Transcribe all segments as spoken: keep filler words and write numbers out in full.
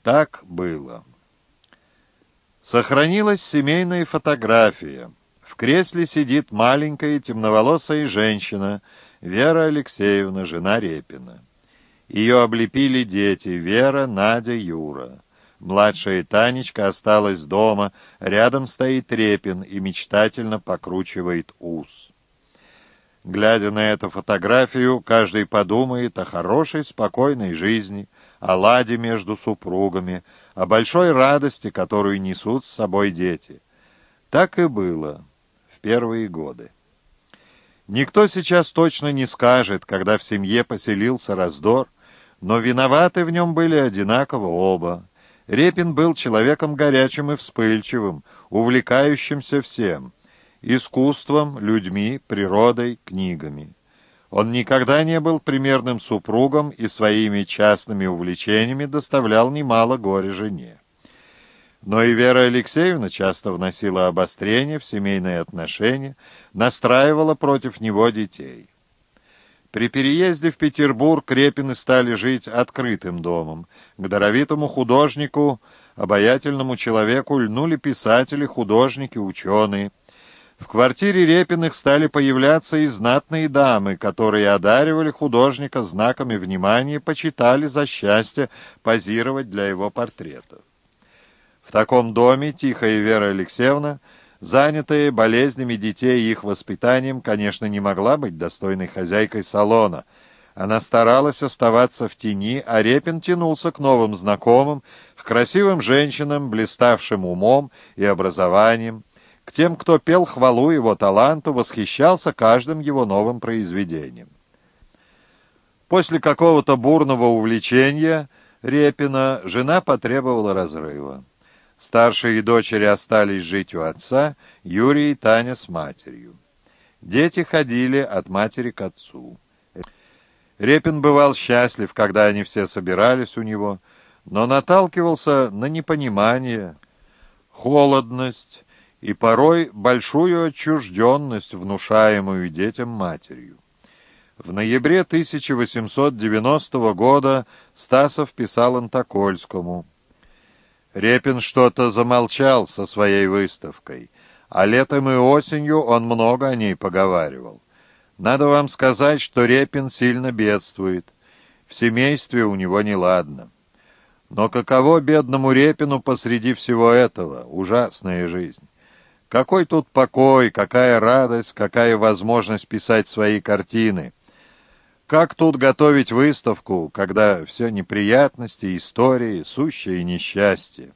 Так было. Сохранилась семейная фотография. В кресле сидит маленькая темноволосая женщина, Вера Алексеевна, жена Репина. Ее облепили дети Вера, Надя, Юра. Младшая Танечка осталась дома, рядом стоит Репин и мечтательно покручивает ус. Глядя на эту фотографию, каждый подумает о хорошей, спокойной жизни, о ладе между супругами, о большой радости, которую несут с собой дети. Так и было в первые годы. Никто сейчас точно не скажет, когда в семье поселился раздор, но виноваты в нем были одинаково оба. Репин был человеком горячим и вспыльчивым, увлекающимся всем – искусством, людьми, природой, книгами. Он никогда не был примерным супругом и своими частными увлечениями доставлял немало горя жене. Но и Вера Алексеевна часто вносила обострение в семейные отношения, настраивала против него детей. При переезде в Петербург Репины стали жить открытым домом. К даровитому художнику, обаятельному человеку льнули писатели, художники, ученые. В квартире Репиных стали появляться и знатные дамы, которые одаривали художника знаками внимания, почитали за счастье позировать для его портретов. В таком доме тихая Вера Алексеевна, занятая болезнями детей и их воспитанием, конечно, не могла быть достойной хозяйкой салона. Она старалась оставаться в тени, а Репин тянулся к новым знакомым, к красивым женщинам, блиставшим умом и образованием, к тем, кто пел хвалу его таланту, восхищался каждым его новым произведением. После какого-то бурного увлечения Репина жена потребовала разрыва. Старшие дочери остались жить у отца, Юрий и Таня с матерью. Дети ходили от матери к отцу. Репин бывал счастлив, когда они все собирались у него, но наталкивался на непонимание, холодность и порой большую отчужденность, внушаемую детям матерью. В ноябре тысяча восемьсот девяностого года Стасов писал Антокольскому: «Репин что-то замолчал со своей выставкой, а летом и осенью он много о ней поговаривал. Надо вам сказать, что Репин сильно бедствует, в семействе у него неладно. Но каково бедному Репину посреди всего этого? Ужасная жизнь. Какой тут покой, какая радость, какая возможность писать свои картины. Как тут готовить выставку, когда все неприятности, истории, сущее несчастье?»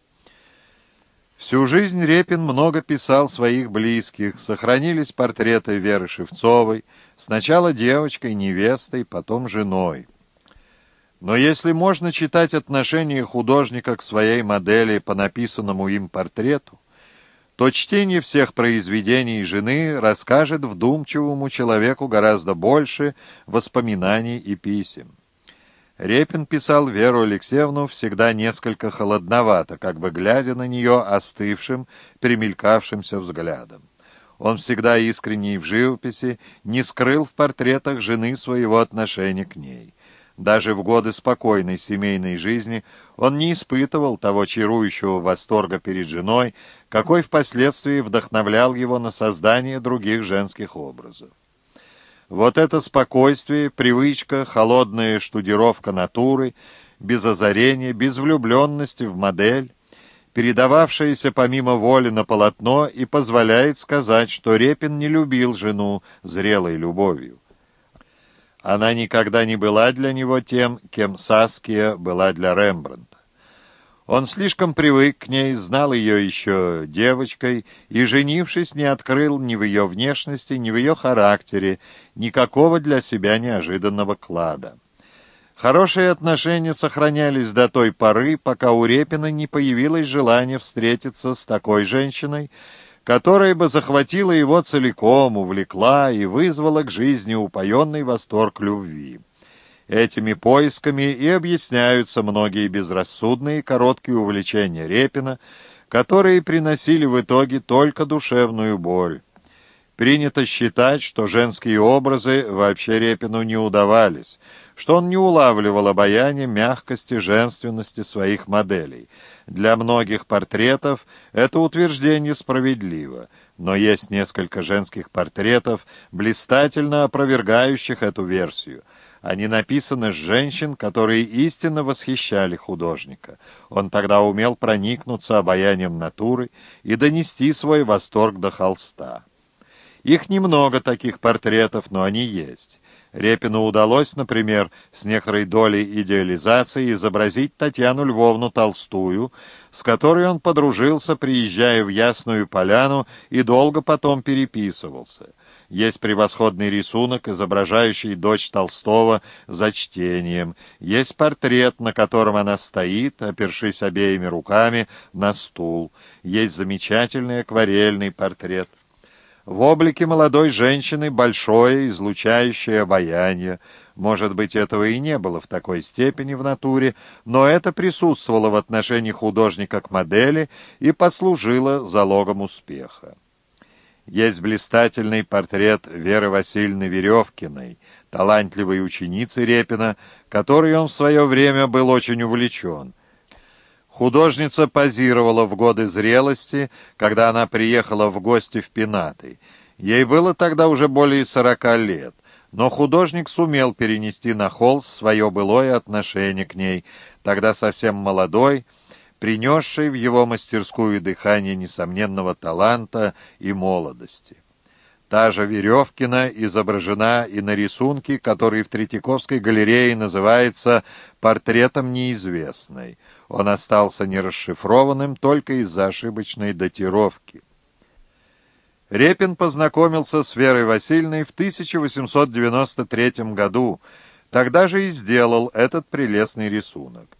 Всю жизнь Репин много писал своих близких, сохранились портреты Веры Шевцовой, сначала девочкой, невестой, потом женой. Но если можно читать отношение художника к своей модели по написанному им портрету, то чтение всех произведений жены расскажет вдумчивому человеку гораздо больше воспоминаний и писем. Репин писал Веру Алексеевну всегда несколько холодновато, как бы глядя на нее остывшим, примелькавшимся взглядом. Он всегда искренний в живописи, не скрыл в портретах жены своего отношения к ней. Даже в годы спокойной семейной жизни он не испытывал того чарующего восторга перед женой, какой впоследствии вдохновлял его на создание других женских образов. Вот это спокойствие, привычка, холодная штудировка натуры, без озарения, без влюбленности в модель, передававшаяся помимо воли на полотно, и позволяет сказать, что Репин не любил жену зрелой любовью. Она никогда не была для него тем, кем Саския была для Рембрандта. Он слишком привык к ней, знал ее еще девочкой и, женившись, не открыл ни в ее внешности, ни в ее характере никакого для себя неожиданного клада. Хорошие отношения сохранялись до той поры, пока у Репина не появилось желание встретиться с такой женщиной, которая бы захватила его целиком, увлекла и вызвала к жизни упоенный восторг любви. Этими поисками и объясняются многие безрассудные короткие увлечения Репина, которые приносили в итоге только душевную боль. Принято считать, что женские образы вообще Репину не удавались, что он не улавливал обаяния мягкости, женственности своих моделей. Для многих портретов это утверждение справедливо, но есть несколько женских портретов, блистательно опровергающих эту версию. Они написаны с женщин, которые истинно восхищали художника. Он тогда умел проникнуться обаянием натуры и донести свой восторг до холста. Их немного, таких портретов, но они есть. Репину удалось, например, с некоторой долей идеализации изобразить Татьяну Львовну Толстую, с которой он подружился, приезжая в Ясную Поляну, и долго потом переписывался. Есть превосходный рисунок, изображающий дочь Толстого за чтением. Есть портрет, на котором она стоит, опершись обеими руками на стул. Есть замечательный акварельный портрет. В облике молодой женщины большое, излучающее обаяние. Может быть, этого и не было в такой степени в натуре, но это присутствовало в отношении художника к модели и послужило залогом успеха. Есть блистательный портрет Веры Васильевны Веревкиной, талантливой ученицы Репина, которой он в свое время был очень увлечен. Художница позировала в годы зрелости, когда она приехала в гости в Пенаты. Ей было тогда уже более сорока лет, но художник сумел перенести на холст свое былое отношение к ней, тогда совсем молодой, принесший в его мастерскую дыхание несомненного таланта и молодости. Та же Веревкина изображена и на рисунке, который в Третьяковской галерее называется «Портретом неизвестной». Он остался нерасшифрованным только из-за ошибочной датировки. Репин познакомился с Верой Васильевной в тысяча восемьсот девяносто третьем году, тогда же и сделал этот прелестный рисунок.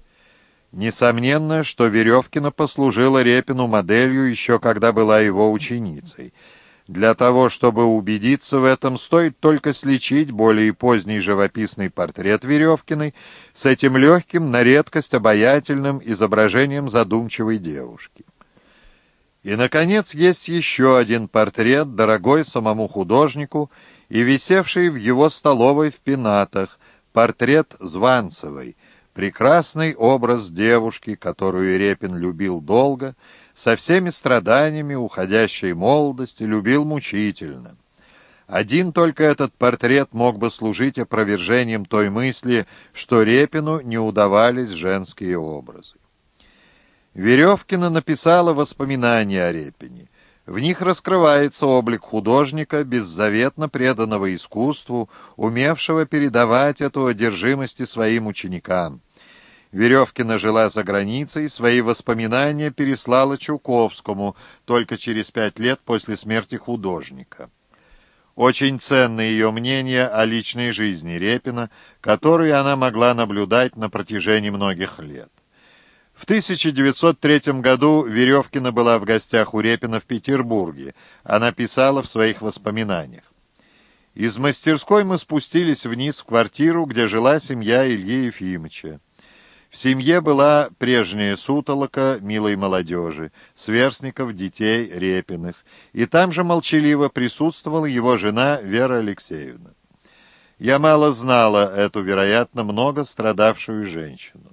Несомненно, что Веревкина послужила Репину моделью еще когда была его ученицей. Для того, чтобы убедиться в этом, стоит только сличить более поздний живописный портрет Веревкиной с этим легким, на редкость обаятельным изображением задумчивой девушки. И, наконец, есть еще один портрет, дорогой самому художнику и висевший в его столовой в Пенатах, портрет Званцевой, прекрасный образ девушки, которую Репин любил долго, со всеми страданиями уходящей молодости, любил мучительно. Один только этот портрет мог бы служить опровержением той мысли, что Репину не удавались женские образы. Веревкина написала воспоминания о Репине. В них раскрывается облик художника, беззаветно преданного искусству, умевшего передавать эту одержимость своим ученикам. Веревкина жила за границей, свои воспоминания переслала Чуковскому только через пять лет после смерти художника. Очень ценно ее мнение о личной жизни Репина, которую она могла наблюдать на протяжении многих лет. В тысяча девятьсот третьем году Веревкина была в гостях у Репина в Петербурге. Она писала в своих воспоминаниях: «Из мастерской мы спустились вниз в квартиру, где жила семья Ильи Ефимовича. В семье была прежняя сутолока милой молодежи, сверстников, детей Репиных, и там же молчаливо присутствовала его жена Вера Алексеевна. Я мало знала эту, вероятно, много страдавшую женщину.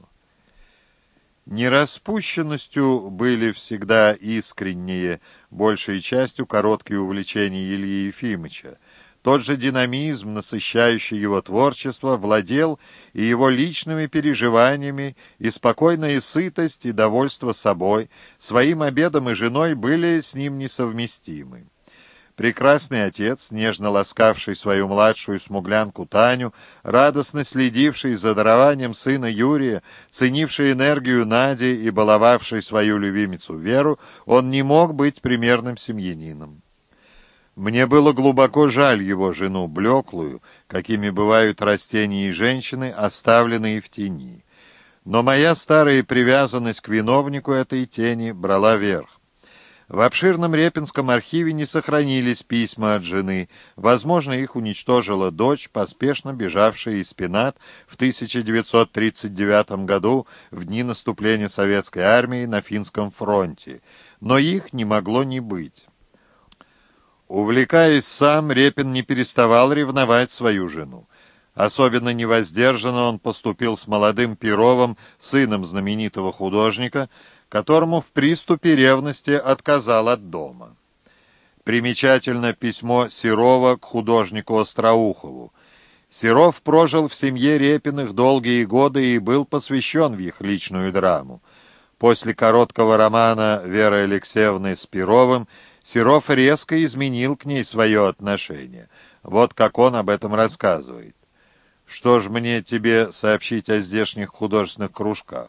Нераспущенностью были всегда искренние, большей частью короткие увлечения Ильи Ефимовича. Тот же динамизм, насыщающий его творчество, владел и его личными переживаниями, и спокойная сытость и довольство собой, своим обедом и женой были с ним несовместимы. Прекрасный отец, нежно ласкавший свою младшую смуглянку Таню, радостно следивший за дарованием сына Юрия, ценивший энергию Нади и баловавший свою любимицу Веру, он не мог быть примерным семьянином. Мне было глубоко жаль его жену, блеклую, какими бывают растения и женщины, оставленные в тени. Но моя старая привязанность к виновнику этой тени брала верх. В обширном Репинском архиве не сохранились письма от жены. Возможно, их уничтожила дочь, поспешно бежавшая из Пенат в тысяча девятьсот тридцать девятом году в дни наступления советской армии на финском фронте. Но их не могло не быть. Увлекаясь сам, Репин не переставал ревновать свою жену. Особенно невоздержанно он поступил с молодым Перовым, сыном знаменитого художника, которому в приступе ревности отказал от дома. Примечательно письмо Серова к художнику Остроухову. Серов прожил в семье Репиных долгие годы и был посвящен в их личную драму. После короткого романа Веры Алексеевны с Перовым Серов резко изменил к ней свое отношение. Вот как он об этом рассказывает. «Что ж мне тебе сообщить о здешних художественных кружках?»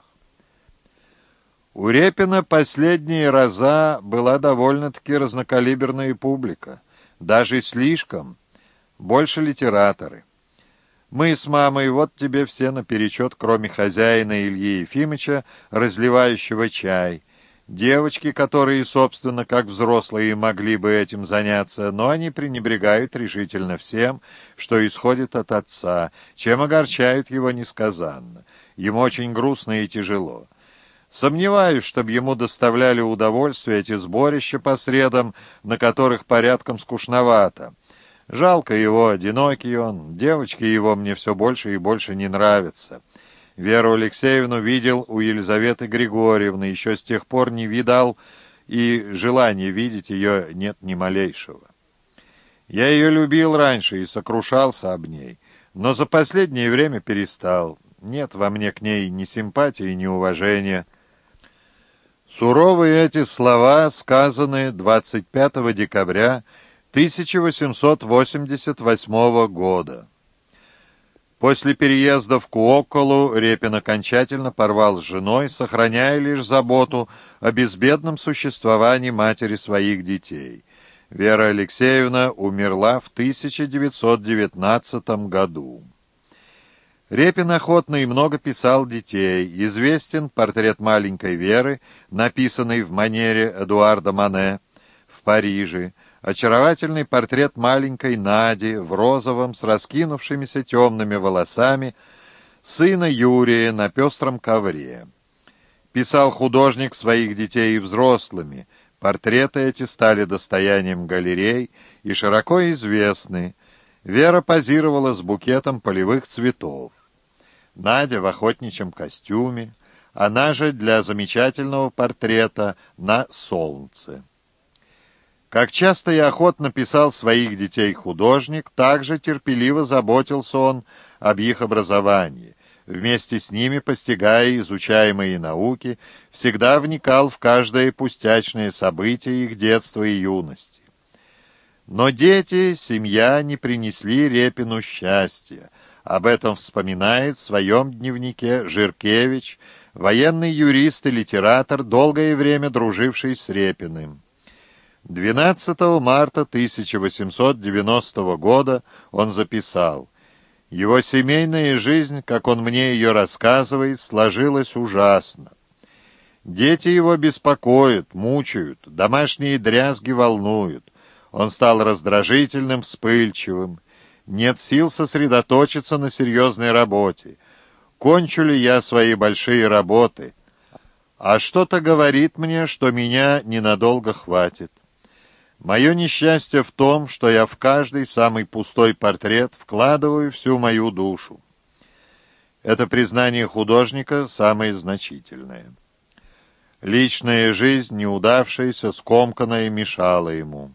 У Репина последние раза была довольно-таки разнокалиберная публика, даже слишком, больше литераторы. Мы с мамой, вот тебе все наперечет, кроме хозяина Ильи Ефимыча, разливающего чай. Девочки, которые, собственно, как взрослые, могли бы этим заняться, но они пренебрегают решительно всем, что исходит от отца, чем огорчают его несказанно. Ему очень грустно и тяжело. Сомневаюсь, чтобы ему доставляли удовольствие эти сборища по средам, на которых порядком скучновато. Жалко его, одинокий он, девочки его мне все больше и больше не нравятся. Веру Алексеевну видел у Елизаветы Григорьевны, еще с тех пор не видал, и желания видеть ее нет ни малейшего. Я ее любил раньше и сокрушался об ней, но за последнее время перестал. Нет во мне к ней ни симпатии, ни уважения. Суровые эти слова сказаны двадцать пятого декабря тысяча восемьсот восемьдесят восьмого года. После переезда в Куокколу Репин окончательно порвал с женой, сохраняя лишь заботу о безбедном существовании матери своих детей. Вера Алексеевна умерла в тысяча девятьсот девятнадцатом году. Репин охотно и много писал детей. Известен портрет маленькой Веры, написанный в манере Эдуарда Мане в Париже, очаровательный портрет маленькой Нади в розовом с раскинувшимися темными волосами, сына Юрия на пестром ковре. Писал художник своих детей и взрослыми. Портреты эти стали достоянием галерей и широко известны. Вера позировала с букетом полевых цветов. Надя в охотничьем костюме, она же для замечательного портрета на солнце. Как часто и охотно писал своих детей художник, так же терпеливо заботился он об их образовании. Вместе с ними, постигая изучаемые науки, всегда вникал в каждое пустячное событие их детства и юности. Но дети, семья не принесли Репину счастья. Об этом вспоминает в своем дневнике Жиркевич, военный юрист и литератор, долгое время друживший с Репиным. двенадцатого марта тысяча восемьсот девяностого года он записал: «Его семейная жизнь, как он мне ее рассказывает, сложилась ужасно. Дети его беспокоят, мучают, домашние дрязги волнуют. Он стал раздражительным, вспыльчивым. Нет сил сосредоточиться на серьезной работе. Кончу ли я свои большие работы? А что-то говорит мне, что меня ненадолго хватит. Мое несчастье в том, что я в каждый самый пустой портрет вкладываю всю мою душу». Это признание художника самое значительное. Личная жизнь, неудавшаяся, скомканная, мешала ему.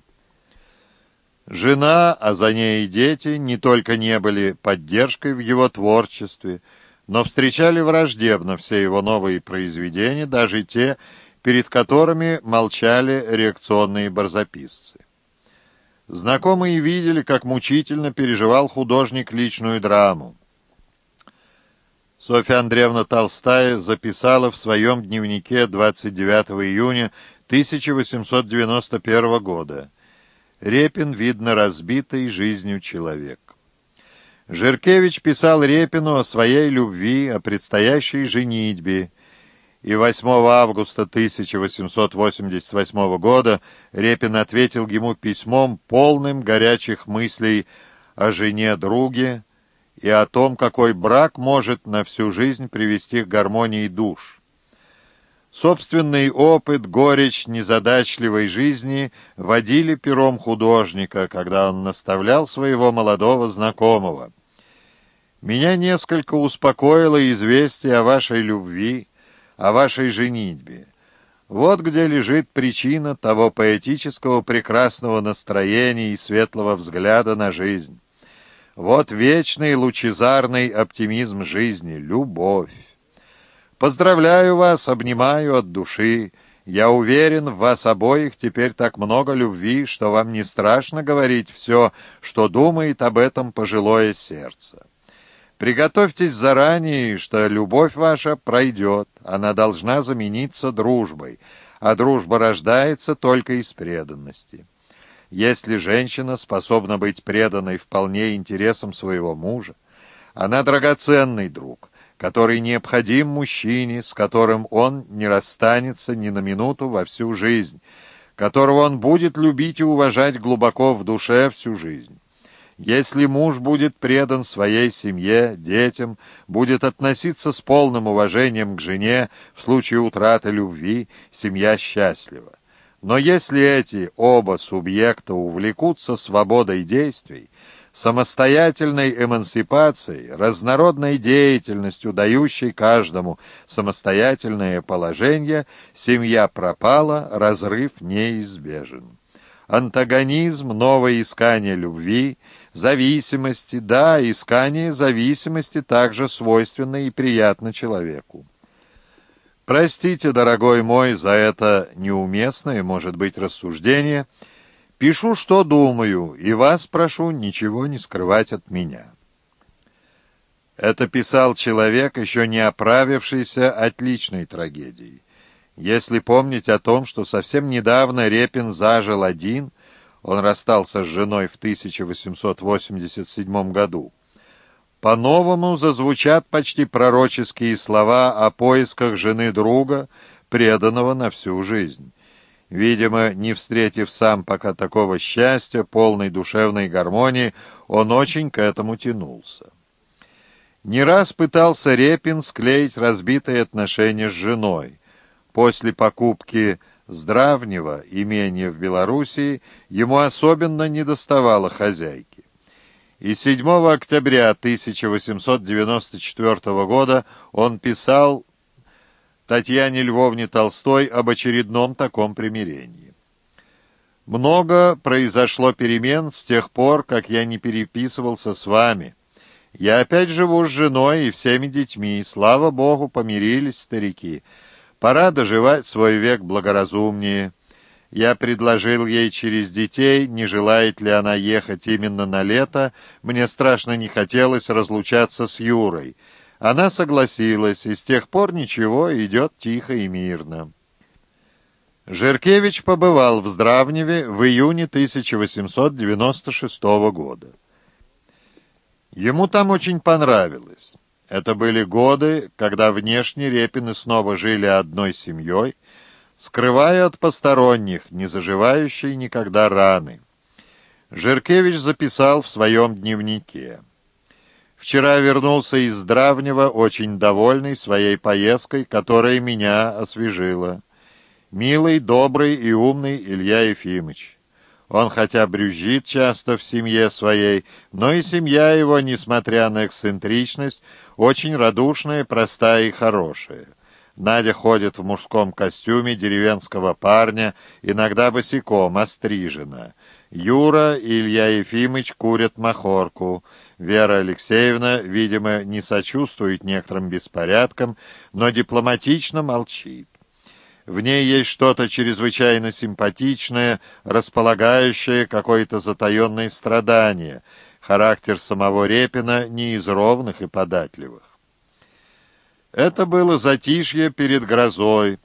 Жена, а за ней и дети, не только не были поддержкой в его творчестве, но встречали враждебно все его новые произведения, даже те, перед которыми молчали реакционные барзаписцы. Знакомые видели, как мучительно переживал художник личную драму. Софья Андреевна Толстая записала в своем дневнике двадцать девятого июня тысяча восемьсот девяносто первого года: «Репин, видно, разбитый жизнью человек». Жиркевич писал Репину о своей любви, о предстоящей женитьбе, и восьмого августа тысяча восемьсот восемьдесят восьмого года Репин ответил ему письмом, полным горячих мыслей о жене-друге и о том, какой брак может на всю жизнь привести к гармонии душ. Собственный опыт, горечь незадачливой жизни водили пером художника, когда он наставлял своего молодого знакомого: Меня несколько успокоило известие о вашей любви, о вашей женитьбе. Вот где лежит причина того поэтического прекрасного настроения и светлого взгляда на жизнь. Вот вечный лучезарный оптимизм жизни — любовь. Поздравляю вас, обнимаю от души. Я уверен, в вас обоих теперь так много любви, что вам не страшно говорить все, что думает об этом пожилое сердце. Приготовьтесь заранее, что любовь ваша пройдет, она должна замениться дружбой, а дружба рождается только из преданности. Если женщина способна быть преданной вполне интересам своего мужа, она драгоценный друг, который необходим мужчине, с которым он не расстанется ни на минуту во всю жизнь, которого он будет любить и уважать глубоко в душе всю жизнь. Если муж будет предан своей семье, детям, будет относиться с полным уважением к жене в случае утраты любви, семья счастлива. Но если эти оба субъекта увлекутся свободой действий, самостоятельной эмансипацией, разнородной деятельностью, дающей каждому самостоятельное положение, семья пропала, разрыв неизбежен. Антагонизм, новое искание любви, зависимости, да, искание зависимости также свойственно и приятно человеку. Простите, дорогой мой, за это неуместное, может быть, рассуждение. Пишу, что думаю, и вас прошу ничего не скрывать от меня. Это писал человек, еще не оправившийся от личной трагедии. Если помнить о том, что совсем недавно Репин зажил один, он расстался с женой в тысяча восемьсот восемьдесят седьмом году, по-новому зазвучат почти пророческие слова о поисках жены друга, преданного на всю жизнь. Видимо, не встретив сам пока такого счастья, полной душевной гармонии, он очень к этому тянулся. Не раз пытался Репин склеить разбитые отношения с женой. После покупки Здравнего имения в Белоруссии ему особенно недоставало хозяйки. И седьмого октября тысяча восемьсот девяносто четвёртого года он писал Татьяне Львовне Толстой об очередном таком примирении. «Много произошло перемен с тех пор, как я не переписывался с вами. Я опять живу с женой и всеми детьми. Слава Богу, помирились старики. Пора доживать свой век благоразумнее. Я предложил ей через детей, не желает ли она ехать именно на лето. Мне страшно не хотелось разлучаться с Юрой. Она согласилась, и с тех пор ничего, идет тихо и мирно». Жиркевич побывал в Здравневе в июне тысяча восемьсот девяносто шестого года. Ему там очень понравилось. Это были годы, когда внешне Репины снова жили одной семьей, скрывая от посторонних, не заживающей никогда раны. Жиркевич записал в своем дневнике: «Вчера вернулся из Здравнева, очень довольный своей поездкой, которая меня освежила. Милый, добрый и умный Илья Ефимыч. Он хотя брюзжит часто в семье своей, но и семья его, несмотря на эксцентричность, очень радушная, простая и хорошая. Надя ходит в мужском костюме деревенского парня, иногда босиком, острижена. Юра и Илья Ефимыч курят махорку. Вера Алексеевна, видимо, не сочувствует некоторым беспорядкам, но дипломатично молчит. В ней есть что-то чрезвычайно симпатичное, располагающее какое-то затаенное страдание. Характер самого Репина не из ровных и податливых». Это было затишье перед грозой.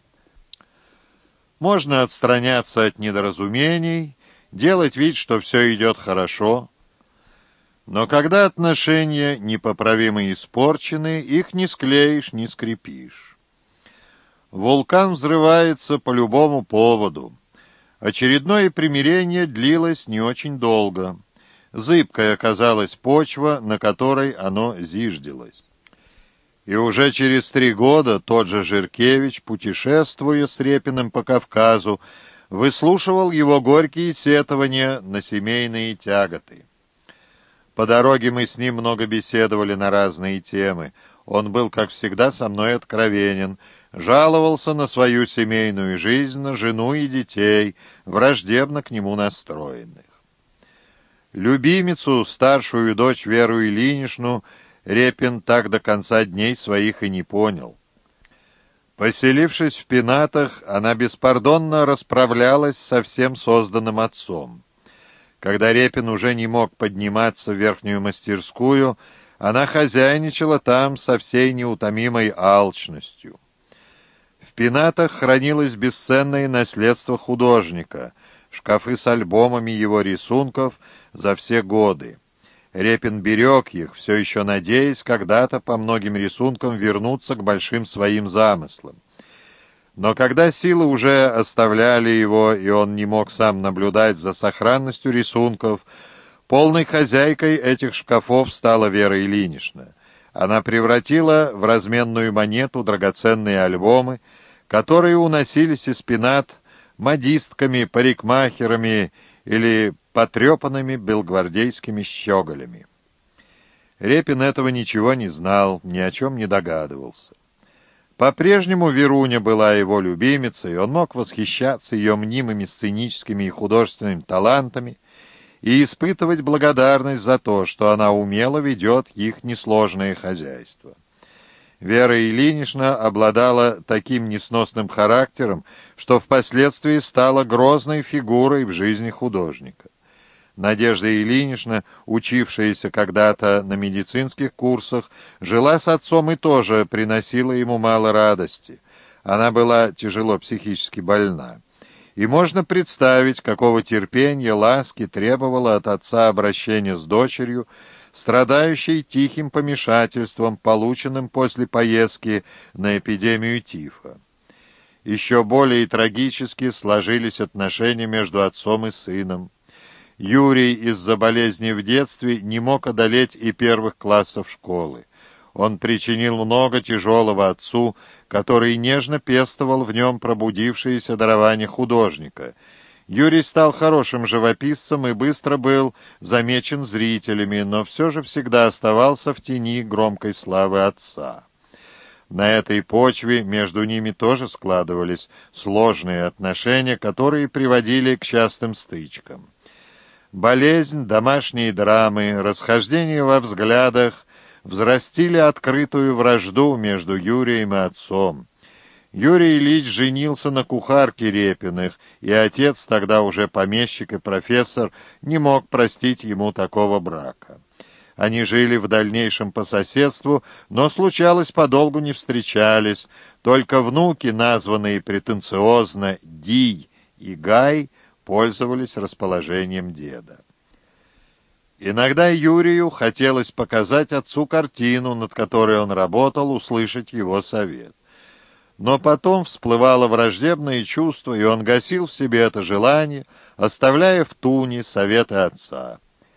Можно отстраняться от недоразумений, делать вид, что все идет хорошо. Но когда отношения непоправимо испорчены, их не склеишь, не скрепишь. Вулкан взрывается по любому поводу. Очередное примирение длилось не очень долго. Зыбкой оказалась почва, на которой оно зиждилось. И уже через три года тот же Жиркевич, путешествуя с Репиным по Кавказу, выслушивал его горькие сетования на семейные тяготы. По дороге мы с ним много беседовали на разные темы. Он был, как всегда, со мной откровенен, жаловался на свою семейную жизнь, на жену и детей, враждебно к нему настроенных. Любимицу, старшую дочь Веру Ильиничну, Репин так до конца дней своих и не понял. Поселившись в пенатах, она беспардонно расправлялась со всем созданным отцом. Когда Репин уже не мог подниматься в верхнюю мастерскую, она хозяйничала там со всей неутомимой алчностью. В пенатах хранилось бесценное наследство художника, шкафы с альбомами его рисунков за все годы. Репин берег их, все еще надеясь когда-то по многим рисункам вернуться к большим своим замыслам. Но когда силы уже оставляли его, и он не мог сам наблюдать за сохранностью рисунков, полной хозяйкой этих шкафов стала Вера Ильинична. Она превратила в разменную монету драгоценные альбомы, которые уносились из пенат модистками, парикмахерами или потрепанными белгвардейскими щеголями. Репин этого ничего не знал, ни о чем не догадывался. По-прежнему Веруня была его любимицей, он мог восхищаться ее мнимыми сценическими и художественными талантами и испытывать благодарность за то, что она умело ведет их несложное хозяйство. Вера Ильинична обладала таким несносным характером, что впоследствии стала грозной фигурой в жизни художника. Надежда Ильинична, учившаяся когда-то на медицинских курсах, жила с отцом и тоже приносила ему мало радости. Она была тяжело психически больна. И можно представить, какого терпения, ласки требовало от отца обращение с дочерью, страдающей тихим помешательством, полученным после поездки на эпидемию тифа. Еще более трагически сложились отношения между отцом и сыном. Юрий из-за болезни в детстве не мог одолеть и первых классов школы. Он причинил много тяжелого отцу, который нежно пестовал в нем пробудившееся дарование художника. Юрий стал хорошим живописцем и быстро был замечен зрителями, но все же всегда оставался в тени громкой славы отца. На этой почве между ними тоже складывались сложные отношения, которые приводили к частым стычкам. Болезнь, домашние драмы, расхождение во взглядах взрастили открытую вражду между Юрием и отцом. Юрий Ильич женился на кухарке Репиных, и отец, тогда уже помещик и профессор, не мог простить ему такого брака. Они жили в дальнейшем по соседству, но случалось, подолгу не встречались. Только внуки, названные претенциозно Дий и Гай, пользовались расположением деда. Иногда Юрию хотелось показать отцу картину, над которой он работал, услышать его совет. Но потом всплывало враждебное чувство, и он гасил в себе это желание, оставляя в туне советы отца.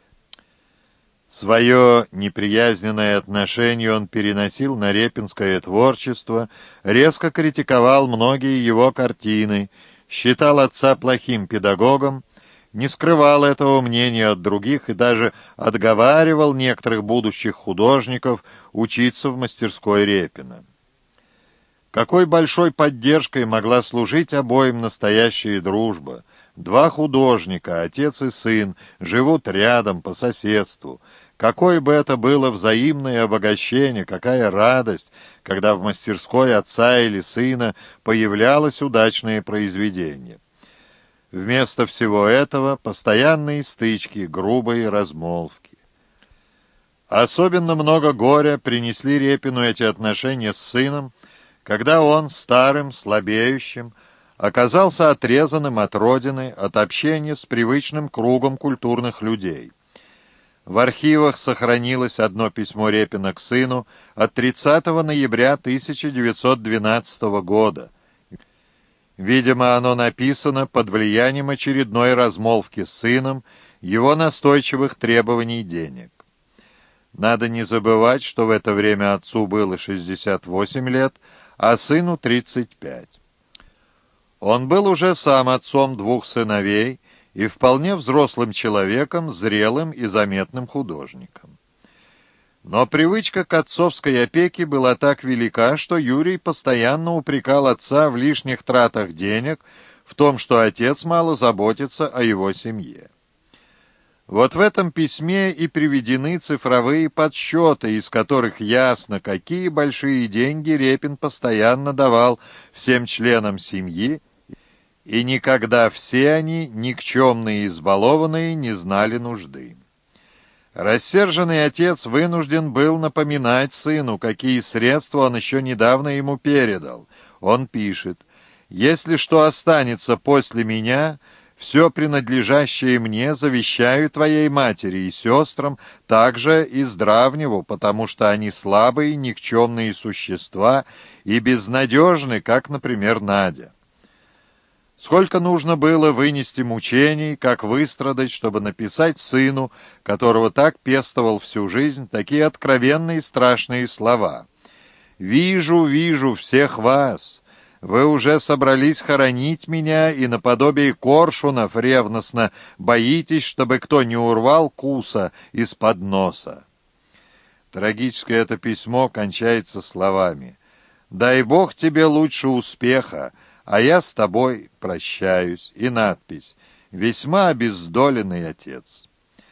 Свое неприязненное отношение он переносил на репинское творчество, резко критиковал многие его картины, считал отца плохим педагогом, не скрывал этого мнения от других и даже отговаривал некоторых будущих художников учиться в мастерской Репина. Какой большой поддержкой могла служить обоим настоящая дружба. Два художника, отец и сын, живут рядом по соседству. Какое бы это было взаимное обогащение, какая радость, когда в мастерской отца или сына появлялось удачное произведение. Вместо всего этого постоянные стычки, грубые размолвки. Особенно много горя принесли Репину эти отношения с сыном, когда он, старым, слабеющим, оказался отрезанным от родины, от общения с привычным кругом культурных людей. В архивах сохранилось одно письмо Репина к сыну от тридцатого ноября тысяча девятьсот двенадцатого года. Видимо, оно написано под влиянием очередной размолвки с сыном, его настойчивых требований денег. Надо не забывать, что в это время отцу было шестьдесят восемь лет, а сыну тридцать пять. Он был уже сам отцом двух сыновей и вполне взрослым человеком, зрелым и заметным художником. Но привычка к отцовской опеке была так велика, что Юрий постоянно упрекал отца в лишних тратах денег, в том, что отец мало заботится о его семье. Вот в этом письме и приведены цифровые подсчеты, из которых ясно, какие большие деньги Репин постоянно давал всем членам семьи, и никогда все они, никчемные и избалованные, не знали нужды. Рассерженный отец вынужден был напоминать сыну, какие средства он еще недавно ему передал. Он пишет: «Если что останется после меня, все принадлежащее мне завещаю твоей матери и сестрам, также и здравневу, потому что они слабые, никчемные существа и безнадежны, как, например, Надя». Сколько нужно было вынести мучений, как выстрадать, чтобы написать сыну, которого так пестовал всю жизнь, такие откровенные и страшные слова. «Вижу, вижу всех вас. Вы уже собрались хоронить меня, и наподобие коршунов ревностно боитесь, чтобы кто не урвал куса из-под носа». Трагическое это письмо кончается словами: «Дай Бог тебе лучше успеха, а я с тобой прощаюсь». И надпись: «Весьма обездоленный отец».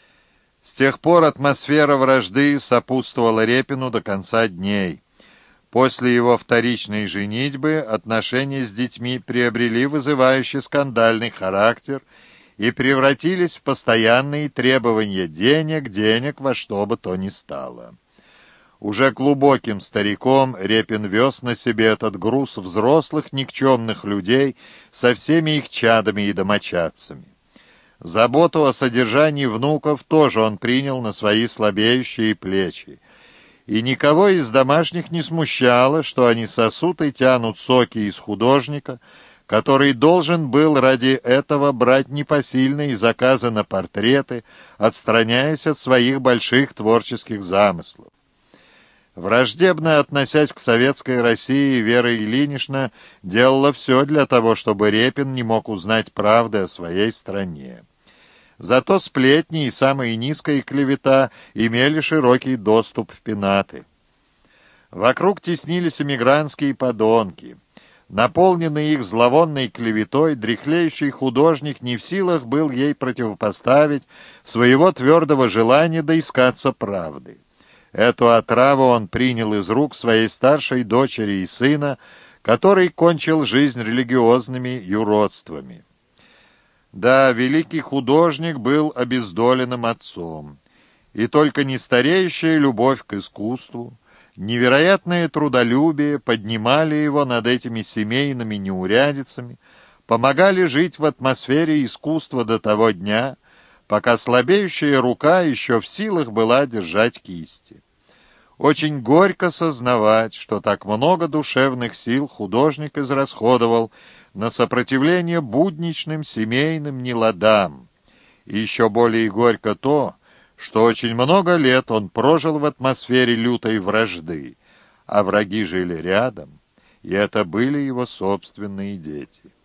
С тех пор атмосфера вражды сопутствовала Репину до конца дней. После его вторичной женитьбы отношения с детьми приобрели вызывающий скандальный характер и превратились в постоянные требования денег, денег во что бы то ни стало. Уже глубоким стариком Репин вез на себе этот груз взрослых никчемных людей со всеми их чадами и домочадцами. Заботу о содержании внуков тоже он принял на свои слабеющие плечи. И никого из домашних не смущало, что они сосут и тянут соки из художника, который должен был ради этого брать непосильные заказы на портреты, отстраняясь от своих больших творческих замыслов. Враждебно относясь к советской России, Вера Ильинична делала все для того, чтобы Репин не мог узнать правды о своей стране. Зато сплетни и самая низкая клевета имели широкий доступ в пенаты. Вокруг теснились эмигрантские подонки. Наполненный их зловонной клеветой, дряхлеющий художник не в силах был ей противопоставить своего твердого желания доискаться правды. Эту отраву он принял из рук своей старшей дочери и сына, который кончил жизнь религиозными юродствами. Да, великий художник был обездоленным отцом, и только нестареющая любовь к искусству, невероятное трудолюбие поднимали его над этими семейными неурядицами, помогали жить в атмосфере искусства до того дня, пока слабеющая рука еще в силах была держать кисти. Очень горько сознавать, что так много душевных сил художник израсходовал на сопротивление будничным семейным неладам. И еще более горько то, что очень много лет он прожил в атмосфере лютой вражды, а враги жили рядом, и это были его собственные дети.